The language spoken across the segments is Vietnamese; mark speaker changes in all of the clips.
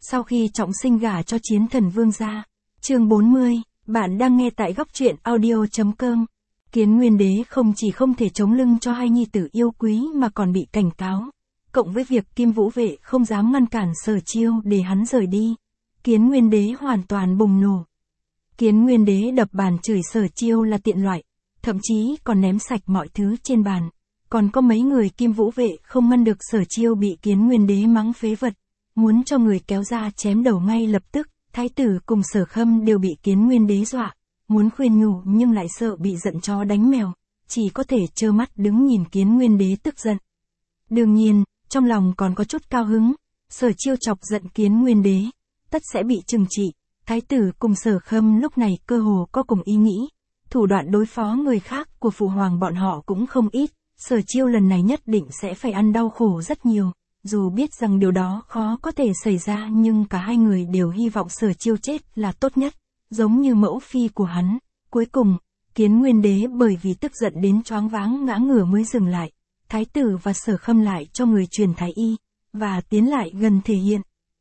Speaker 1: Sau khi trọng sinh gả cho chiến thần vương gia. Chương 40, bạn đang nghe tại góc truyện audio.com. Kiến Nguyên Đế không chỉ không thể chống lưng cho hai nhi tử yêu quý mà còn bị cảnh cáo. Cộng với việc Kim Vũ Vệ không dám ngăn cản Sở Chiêu để hắn rời đi. Kiến Nguyên Đế hoàn toàn bùng nổ. Kiến Nguyên Đế đập bàn chửi Sở Chiêu là tiện loại, thậm chí còn ném sạch mọi thứ trên bàn. Còn có mấy người Kim Vũ Vệ không ngăn được Sở Chiêu bị Kiến Nguyên Đế mắng phế vật, muốn cho người kéo ra chém đầu ngay lập tức. Thái tử cùng Sở Khâm đều bị Kiến Nguyên Đế dọa, muốn khuyên nhủ nhưng lại sợ bị giận chó đánh mèo, chỉ có thể trơ mắt đứng nhìn Kiến Nguyên Đế tức giận. Đương nhiên, trong lòng còn có chút cao hứng, Sở Chiêu chọc giận Kiến Nguyên Đế, tất sẽ bị trừng trị. Thái tử cùng Sở Khâm lúc này cơ hồ có cùng ý nghĩ, thủ đoạn đối phó người khác của phụ hoàng bọn họ cũng không ít, Sở Chiêu lần này nhất định sẽ phải ăn đau khổ rất nhiều. Dù biết rằng điều đó khó có thể xảy ra nhưng cả hai người đều hy vọng Sở Chiêu chết là tốt nhất, giống như mẫu phi của hắn. Cuối cùng, Kiến Nguyên Đế bởi vì tức giận đến choáng váng ngã ngửa mới dừng lại. Thái tử và Sở Khâm lại cho người truyền thái y, và tiến lại gần thể hiện.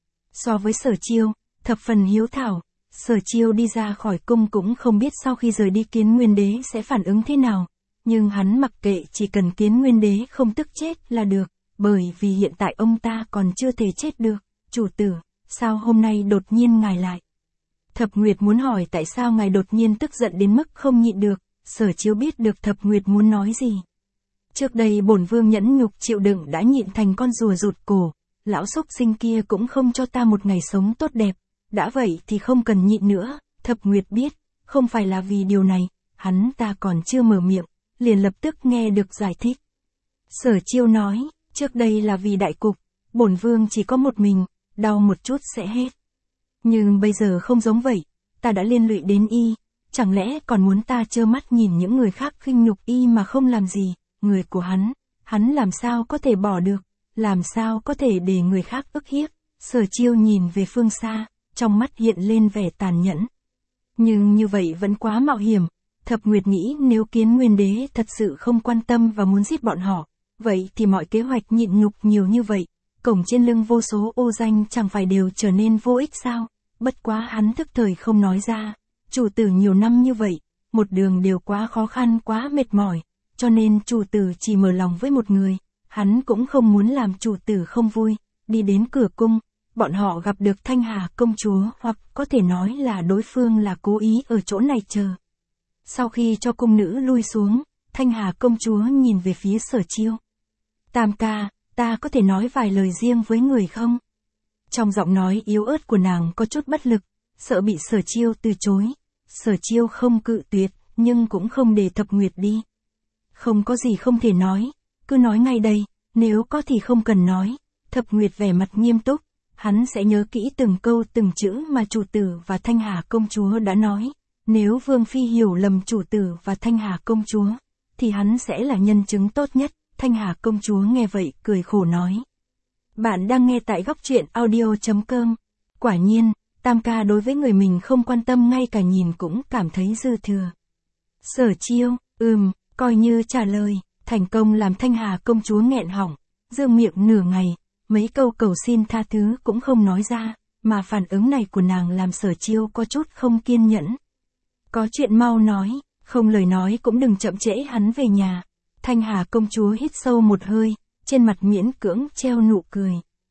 Speaker 1: So với Sở Chiêu, thập phần hiếu thảo, Sở Chiêu đi ra khỏi cung cũng không biết sau khi rời đi Kiến Nguyên Đế sẽ phản ứng thế nào. Nhưng hắn mặc kệ, chỉ cần Kiến Nguyên Đế không tức chết là được. Bởi vì hiện tại ông ta còn chưa thể chết được. Chủ tử, sao hôm nay đột nhiên ngài lại? Thập Nguyệt muốn hỏi tại sao ngài đột nhiên tức giận đến mức không nhịn được. Sở Chiêu biết được Thập Nguyệt muốn nói gì. Trước đây bổn vương nhẫn nhục chịu đựng đã nhịn thành con rùa rụt cổ. Lão xúc sinh kia cũng không cho ta một ngày sống tốt đẹp. Đã vậy thì không cần nhịn nữa. Thập Nguyệt biết, không phải là vì điều này. Hắn ta còn chưa mở miệng, liền lập tức nghe được giải thích. Sở Chiêu nói. Trước đây là vì đại cục, bổn vương chỉ có một mình, đau một chút sẽ hết. Nhưng bây giờ không giống vậy, ta đã liên lụy đến y, chẳng lẽ còn muốn ta trơ mắt nhìn những người khác khinh nhục y mà không làm gì, người của hắn làm sao có thể bỏ được, làm sao có thể để người khác ức hiếp. Sở Chiêu nhìn về phương xa, trong mắt hiện lên vẻ tàn nhẫn. Nhưng như vậy vẫn quá mạo hiểm, Thập Nguyệt nghĩ nếu Kiến Nguyên Đế thật sự không quan tâm và muốn giết bọn họ, vậy thì mọi kế hoạch nhịn nhục nhiều như vậy, cổng trên lưng vô số ô danh chẳng phải đều trở nên vô ích sao? Bất quá hắn thức thời không nói ra. Chủ tử nhiều năm như vậy, một đường đều quá khó khăn quá mệt mỏi, cho nên chủ tử chỉ mở lòng với một người, hắn cũng không muốn làm chủ tử không vui. Đi đến cửa cung, bọn họ gặp được Thanh Hà công chúa, hoặc có thể nói là đối phương là cố ý ở chỗ này chờ. Sau khi cho cung nữ lui xuống, Thanh Hà công chúa nhìn về phía Sở Chiêu. Tam ca, ta có thể nói vài lời riêng với người không? Trong giọng nói yếu ớt của nàng có chút bất lực, sợ bị Sở Chiêu từ chối. Sở Chiêu không cự tuyệt, nhưng cũng không để Thập Nguyệt đi. Không có gì không thể nói, cứ nói ngay đây, nếu có thì không cần nói. Thập Nguyệt vẻ mặt nghiêm túc, hắn sẽ nhớ kỹ từng câu từng chữ mà chủ tử và Thanh Hà công chúa đã nói. Nếu Vương Phi hiểu lầm chủ tử và Thanh Hà công chúa, thì hắn sẽ là nhân chứng tốt nhất. Thanh Hà công chúa nghe vậy cười khổ nói. Bạn đang nghe tại góc truyện audio.com. Quả nhiên, Tam ca đối với người mình không quan tâm ngay cả nhìn cũng cảm thấy dư thừa. Sở Chiêu, coi như trả lời, thành công làm Thanh Hà công chúa nghẹn họng, dương miệng nửa ngày, mấy câu cầu xin tha thứ cũng không nói ra, mà phản ứng này của nàng làm Sở Chiêu có chút không kiên nhẫn. Có chuyện mau nói, không lời nói cũng đừng chậm trễ hắn về nhà. Thanh Hà công chúa hít sâu một hơi, trên mặt miễn cưỡng treo nụ cười.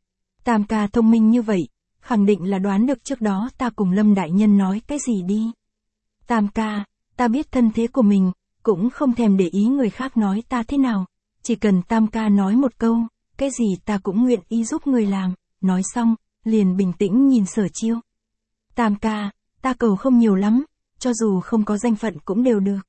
Speaker 1: Tam ca thông minh như vậy, khẳng định là đoán được trước đó ta cùng Lâm đại nhân nói cái gì đi. Tam ca, ta biết thân thế của mình, cũng không thèm để ý người khác nói ta thế nào, chỉ cần Tam ca nói một câu, cái gì ta cũng nguyện ý giúp người làm. Nói xong, liền bình tĩnh nhìn Sở Chiêu. Tam ca, ta cầu không nhiều lắm, cho dù không có danh phận cũng đều được.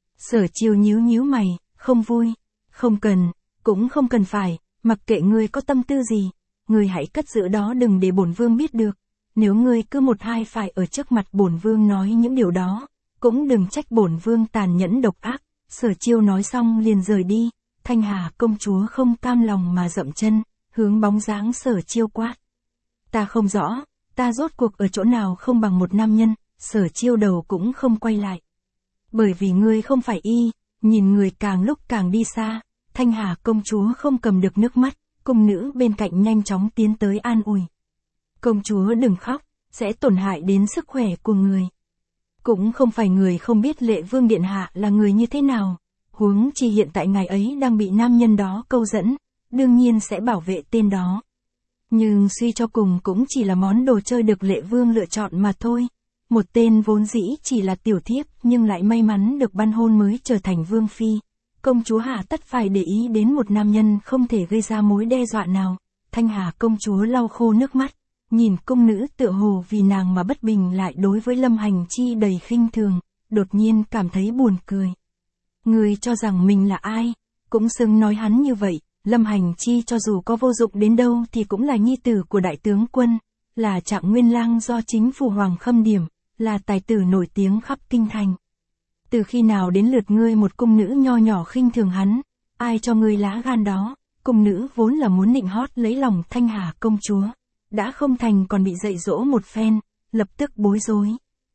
Speaker 1: Sở Chiêu nhíu nhíu mày. Không vui, không cần, cũng không cần phải, mặc kệ ngươi có tâm tư gì, ngươi hãy cất giữ đó đừng để bổn vương biết được. Nếu ngươi cứ một hai phải ở trước mặt bổn vương nói những điều đó, cũng đừng trách bổn vương tàn nhẫn độc ác. Sở Chiêu nói xong liền rời đi. Thanh Hà công chúa không cam lòng mà dậm chân, hướng bóng dáng Sở Chiêu quát. Ta không rõ, ta rốt cuộc ở chỗ nào không bằng một nam nhân. Sở Chiêu đầu cũng không quay lại. Bởi vì ngươi không phải y. Nhìn người càng lúc càng đi xa, Thanh Hà công chúa không cầm được nước mắt, cung nữ bên cạnh nhanh chóng tiến tới an ủi. Công chúa đừng khóc, sẽ tổn hại đến sức khỏe của người. Cũng không phải người không biết Lệ Vương Điện Hạ là người như thế nào, huống chi hiện tại ngài ấy đang bị nam nhân đó câu dẫn, đương nhiên sẽ bảo vệ tên đó. Nhưng suy cho cùng cũng chỉ là món đồ chơi được Lệ Vương lựa chọn mà thôi. Một tên vốn dĩ chỉ là tiểu thiếp nhưng lại may mắn được ban hôn mới trở thành vương phi. Công chúa hà tất phải để ý đến một nam nhân không thể gây ra mối đe dọa nào. Thanh Hà công chúa lau khô nước mắt, nhìn cung nữ tựa hồ vì nàng mà bất bình lại đối với Lâm Hành Chi đầy khinh thường, đột nhiên cảm thấy buồn cười. Người cho rằng mình là ai, cũng xứng nói hắn như vậy. Lâm Hành Chi cho dù có vô dụng đến đâu thì cũng là nhi tử của đại tướng quân, là Trạng Nguyên Lang do chính phủ Hoàng khâm điểm, là tài tử nổi tiếng khắp kinh thành. Từ khi nào đến lượt ngươi một cung nữ nho nhỏ khinh thường hắn, ai cho ngươi lá gan đó? Cung nữ vốn là muốn nịnh hót lấy lòng Thanh Hà công chúa, đã không thành còn bị dạy dỗ một phen, lập tức bối rối.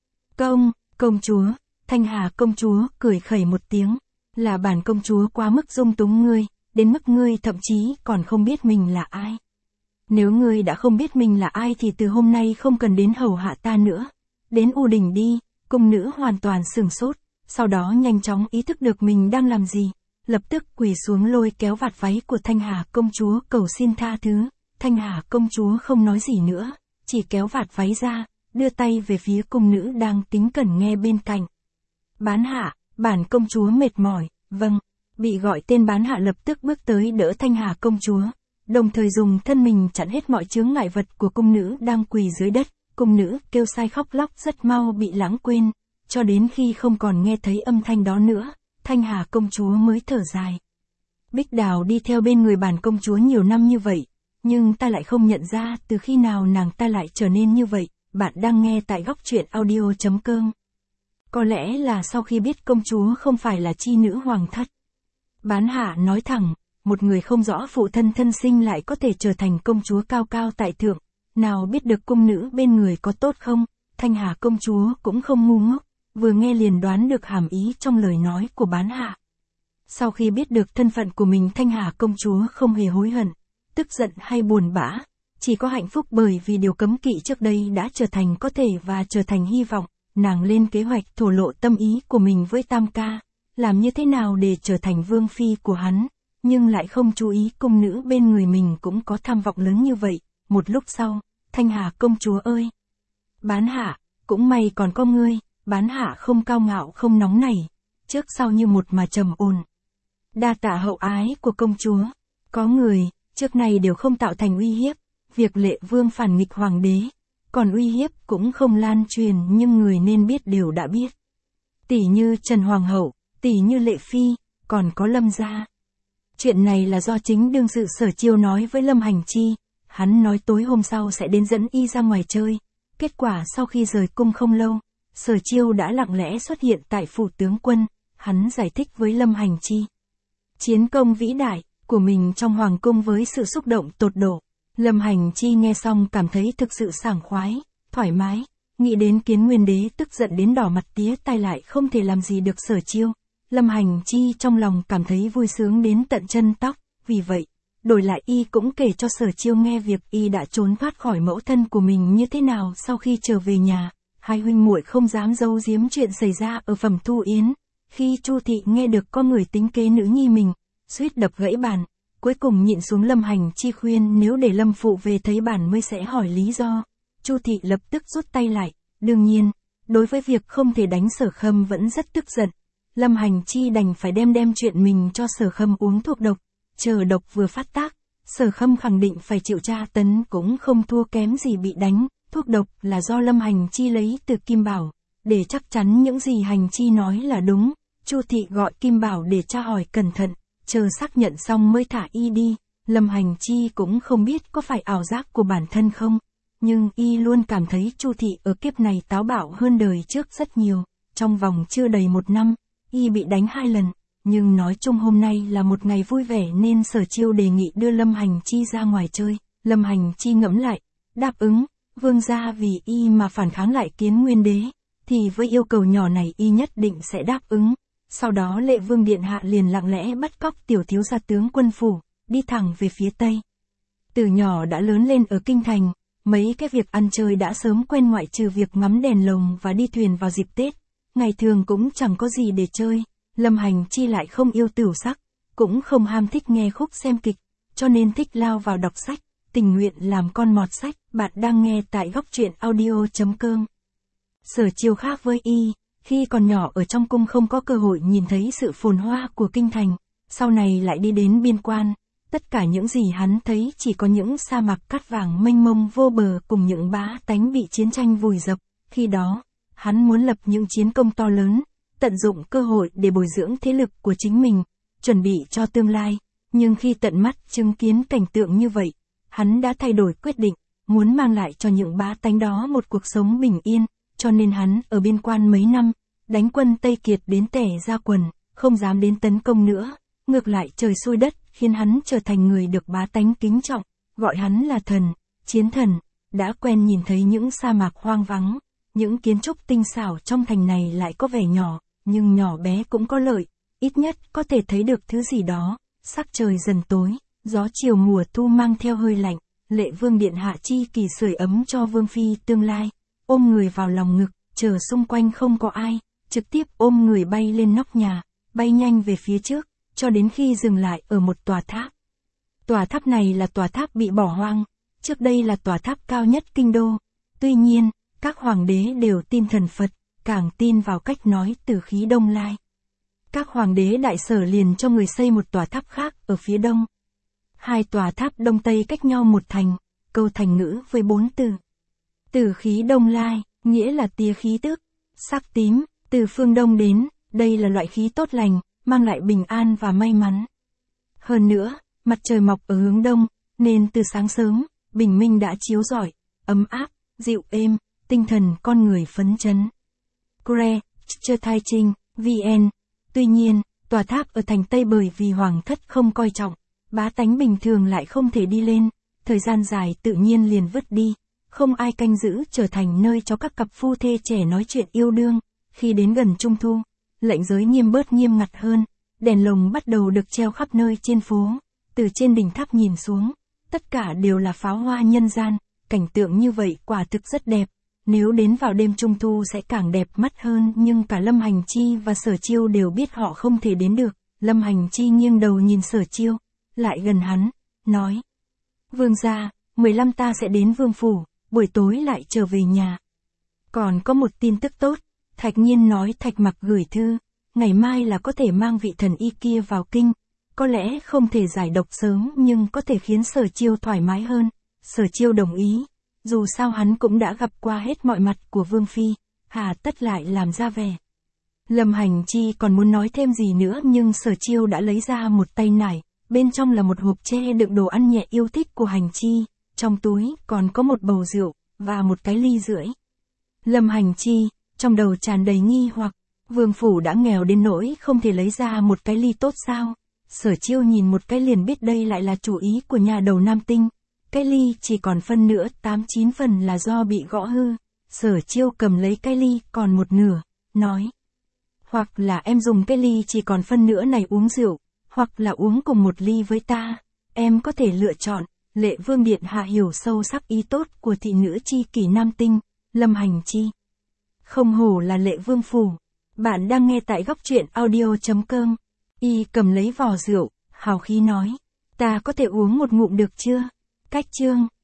Speaker 1: Công chúa, Thanh Hà công chúa cười khẩy một tiếng, là bản công chúa quá mức dung túng ngươi, đến mức ngươi thậm chí còn không biết mình là ai. Nếu ngươi đã không biết mình là ai thì từ hôm nay không cần đến hầu hạ ta nữa. Đến U Đình đi. Cung nữ hoàn toàn sửng sốt, sau đó nhanh chóng ý thức được mình đang làm gì, lập tức quỳ xuống lôi kéo vạt váy của Thanh Hà công chúa cầu xin tha thứ. Thanh Hà công chúa không nói gì nữa, chỉ kéo vạt váy ra, đưa tay về phía cung nữ đang kính cẩn nghe bên cạnh. Bán hạ, bản công chúa mệt mỏi. Vâng. Bị gọi tên bán hạ lập tức bước tới đỡ Thanh Hà công chúa, đồng thời dùng thân mình chặn hết mọi chướng ngại vật của cung nữ đang quỳ dưới đất. Cung nữ kêu sai khóc lóc rất mau bị lãng quên, cho đến khi không còn nghe thấy âm thanh đó nữa, Thanh Hà công chúa mới thở dài. Bích Đào đi theo bên người bản công chúa nhiều năm như vậy, nhưng ta lại không nhận ra từ khi nào nàng ta lại trở nên như vậy. Bạn đang nghe tại Góc Truyện Audio.com. Có lẽ là sau khi biết công chúa không phải là chi nữ hoàng thất. Bán hạ nói thẳng, một người không rõ phụ thân thân sinh lại có thể trở thành công chúa cao cao tại thượng, nào biết được cung nữ bên người có tốt không? Thanh Hà công chúa cũng không ngu ngốc, vừa nghe liền đoán được hàm ý trong lời nói của bán hạ. Sau khi biết được thân phận của mình, Thanh Hà công chúa không hề hối hận, tức giận hay buồn bã, chỉ có hạnh phúc bởi vì điều cấm kỵ trước đây đã trở thành có thể và trở thành hy vọng. Nàng lên kế hoạch thổ lộ tâm ý của mình với Tam ca, làm như thế nào để trở thành vương phi của hắn, nhưng lại không chú ý cung nữ bên người mình cũng có tham vọng lớn như vậy. Một lúc sau, Thanh Hà công chúa ơi! Bán hạ, cũng may còn có ngươi. Bán hạ không cao ngạo không nóng nảy, trước sau như một mà trầm ổn. Đa tạ hậu ái của công chúa. Có người, trước này đều không tạo thành uy hiếp, việc Lệ Vương phản nghịch hoàng đế, còn uy hiếp cũng không lan truyền, nhưng người nên biết đều đã biết. Tỷ như Trần Hoàng hậu, tỷ như Lệ Phi, còn có Lâm gia. Chuyện này là do chính đương sự Sở Chiêu nói với Lâm Hành Chi, hắn nói tối hôm sau sẽ đến dẫn y ra ngoài chơi. Kết quả sau khi rời cung không lâu, Sở Chiêu đã lặng lẽ xuất hiện tại phủ tướng quân, hắn giải thích với Lâm Hành Chi chiến công vĩ đại của mình trong hoàng cung với sự xúc động tột độ. Lâm Hành Chi nghe xong cảm thấy thực sự sảng khoái, thoải mái, nghĩ đến Kiến Nguyên đế tức giận đến đỏ mặt tía tai lại không thể làm gì được Sở Chiêu. Lâm Hành Chi trong lòng cảm thấy vui sướng đến tận chân tóc, vì vậy, đổi lại y cũng kể cho Sở Chiêu nghe việc y đã trốn thoát khỏi mẫu thân của mình như thế nào sau khi trở về nhà. Hai huynh muội không dám giấu giếm chuyện xảy ra ở Phẩm Thu Yến. Khi Chu thị nghe được có người tính kế nữ nhi mình, suýt đập gãy bàn, cuối cùng nhịn xuống. Lâm Hành Chi khuyên nếu để Lâm phụ về thấy bản mới sẽ hỏi lý do. Chu thị lập tức rút tay lại. Đương nhiên, đối với việc không thể đánh Sở Khâm vẫn rất tức giận. Lâm Hành Chi đành phải đem chuyện mình cho Sở Khâm uống thuốc độc. Chờ độc vừa phát tác, Sở Khâm khẳng định phải chịu tra tấn cũng không thua kém gì bị đánh. Thuốc độc là do Lâm Hành Chi lấy từ Kim Bảo, để chắc chắn những gì Hành Chi nói là đúng. Chu thị gọi Kim Bảo để tra hỏi cẩn thận, chờ xác nhận xong mới thả y đi. Lâm Hành Chi cũng không biết có phải ảo giác của bản thân không, nhưng y luôn cảm thấy Chu thị ở kiếp này táo bạo hơn đời trước rất nhiều. Trong vòng chưa đầy 1 năm, y bị đánh 2 lần, nhưng nói chung hôm nay là một ngày vui vẻ nên Sở Chiêu đề nghị đưa Lâm Hành Chi ra ngoài chơi. Lâm Hành Chi ngẫm lại, đáp ứng. Vương gia vì y mà phản kháng lại Kiến Nguyên đế, thì với yêu cầu nhỏ này y nhất định sẽ đáp ứng. Sau đó Lệ Vương điện hạ liền lặng lẽ bắt cóc tiểu thiếu gia tướng quân phủ, đi thẳng về phía Tây. Từ nhỏ đã lớn lên ở kinh thành, Mấy cái việc ăn chơi đã sớm quen ngoại trừ việc ngắm đèn lồng và đi thuyền vào dịp Tết. Ngày thường cũng chẳng có gì để chơi. Lâm Hành Chi lại không yêu tửu sắc, cũng không ham thích nghe khúc xem kịch, cho nên thích lao vào đọc sách, tình nguyện làm con mọt sách. Bạn đang nghe tại góc truyện audio.com. Sở Chiêu khác với y, khi còn nhỏ ở trong cung không có cơ hội nhìn thấy sự phồn hoa của kinh thành, sau này lại đi đến biên quan. Tất cả những gì hắn thấy chỉ có những sa mạc cát vàng mênh mông vô bờ cùng những bá tánh bị chiến tranh vùi dập. Khi đó, hắn muốn lập những chiến công to lớn, tận dụng cơ hội để bồi dưỡng thế lực của chính mình, chuẩn bị cho tương lai. Nhưng khi tận mắt chứng kiến cảnh tượng như vậy, hắn đã thay đổi quyết định, muốn mang lại cho những bá tánh đó một cuộc sống bình yên, cho nên hắn ở biên quan mấy năm, đánh quân Tây Kiệt đến tẻ ra quần, không dám đến tấn công nữa. Ngược lại trời xui đất, khiến hắn trở thành người được bá tánh kính trọng, gọi hắn là thần, chiến thần. Đã quen nhìn thấy những sa mạc hoang vắng, những kiến trúc tinh xảo trong thành này lại có vẻ nhỏ, nhưng nhỏ bé cũng có lợi, ít nhất có thể thấy được thứ gì đó. Sắc trời dần tối, gió chiều mùa thu mang theo hơi lạnh, Lệ Vương điện hạ chi kỳ sưởi ấm cho Vương phi tương lai, ôm người vào lòng ngực, chờ xung quanh không có ai, trực tiếp ôm người bay lên nóc nhà, bay nhanh về phía trước, cho đến khi dừng lại ở một tòa tháp. Tòa tháp này là tòa tháp bị bỏ hoang, trước đây là tòa tháp cao nhất kinh đô. Tuy nhiên, các hoàng đế đều tin thần Phật, càng tin vào cách nói Từ Khí Đông Lai. Các hoàng đế đại sở liền cho người xây một tòa tháp khác ở phía đông. Hai tòa tháp đông tây cách nhau một thành, câu thành ngữ với 4 từ. Từ Khí Đông Lai, nghĩa là tia khí tức, sắc tím, từ phương đông đến, đây là loại khí tốt lành, mang lại bình an và may mắn. Hơn nữa, mặt trời mọc ở hướng đông, nên từ sáng sớm, bình minh đã chiếu rọi, ấm áp, dịu êm, tinh thần con người phấn chấn. Kure, Chơ Thai Trinh, VN. Tuy nhiên, tòa tháp ở thành Tây bởi vì hoàng thất không coi trọng, bá tánh bình thường lại không thể đi lên, thời gian dài tự nhiên liền vứt đi, không ai canh giữ, trở thành nơi cho các cặp phu thê trẻ nói chuyện yêu đương. Khi đến gần Trung Thu, lệnh giới nghiêm bớt nghiêm ngặt hơn, đèn lồng bắt đầu được treo khắp nơi trên phố, từ trên đỉnh tháp nhìn xuống, tất cả đều là pháo hoa nhân gian, cảnh tượng như vậy quả thực rất đẹp. Nếu đến vào đêm Trung Thu sẽ càng đẹp mắt hơn, nhưng cả Lâm Hành Chi và Sở Chiêu đều biết họ không thể đến được. Lâm Hành Chi nghiêng đầu nhìn Sở Chiêu, lại gần hắn, nói: Vương gia, 15 ta sẽ đến Vương phủ, buổi tối lại trở về nhà. Còn có một tin tức tốt, Thạch Nhiên nói Thạch Mặc gửi thư, ngày mai là có thể mang vị thần y kia vào kinh, có lẽ không thể giải độc sớm nhưng có thể khiến Sở Chiêu thoải mái hơn. Sở Chiêu đồng ý. Dù sao hắn cũng đã gặp qua hết mọi mặt của Vương phi, hà tất lại làm ra vẻ. Lâm Hành Chi còn muốn nói thêm gì nữa nhưng Sở Chiêu đã lấy ra một tay nải, bên trong là một hộp tre đựng đồ ăn nhẹ yêu thích của Hành Chi, trong túi còn có một bầu rượu, và một cái ly rưỡi. Lâm Hành Chi, trong đầu tràn đầy nghi hoặc, Vương phủ đã nghèo đến nỗi không thể lấy ra một cái ly tốt sao? Sở Chiêu nhìn một cái liền biết đây lại là chủ ý của nhà đầu Nam Tinh. Cái ly chỉ còn phân nữa, 8-9 phần là do bị gõ hư. Sở Chiêu cầm lấy cái ly còn một nửa, nói: Hoặc là em dùng cái ly chỉ còn phân nữa này uống rượu, hoặc là uống cùng một ly với ta. Em có thể lựa chọn. Lệ Vương điện hạ hiểu sâu sắc ý tốt của thị nữ chi kỷ Nam Tinh, Lâm Hành Chi. Không hổ là Lệ Vương phủ. Bạn đang nghe tại góc truyện audio.com. Y cầm lấy vò rượu, hào khí nói: Ta có thể uống một ngụm được chưa? Cách chương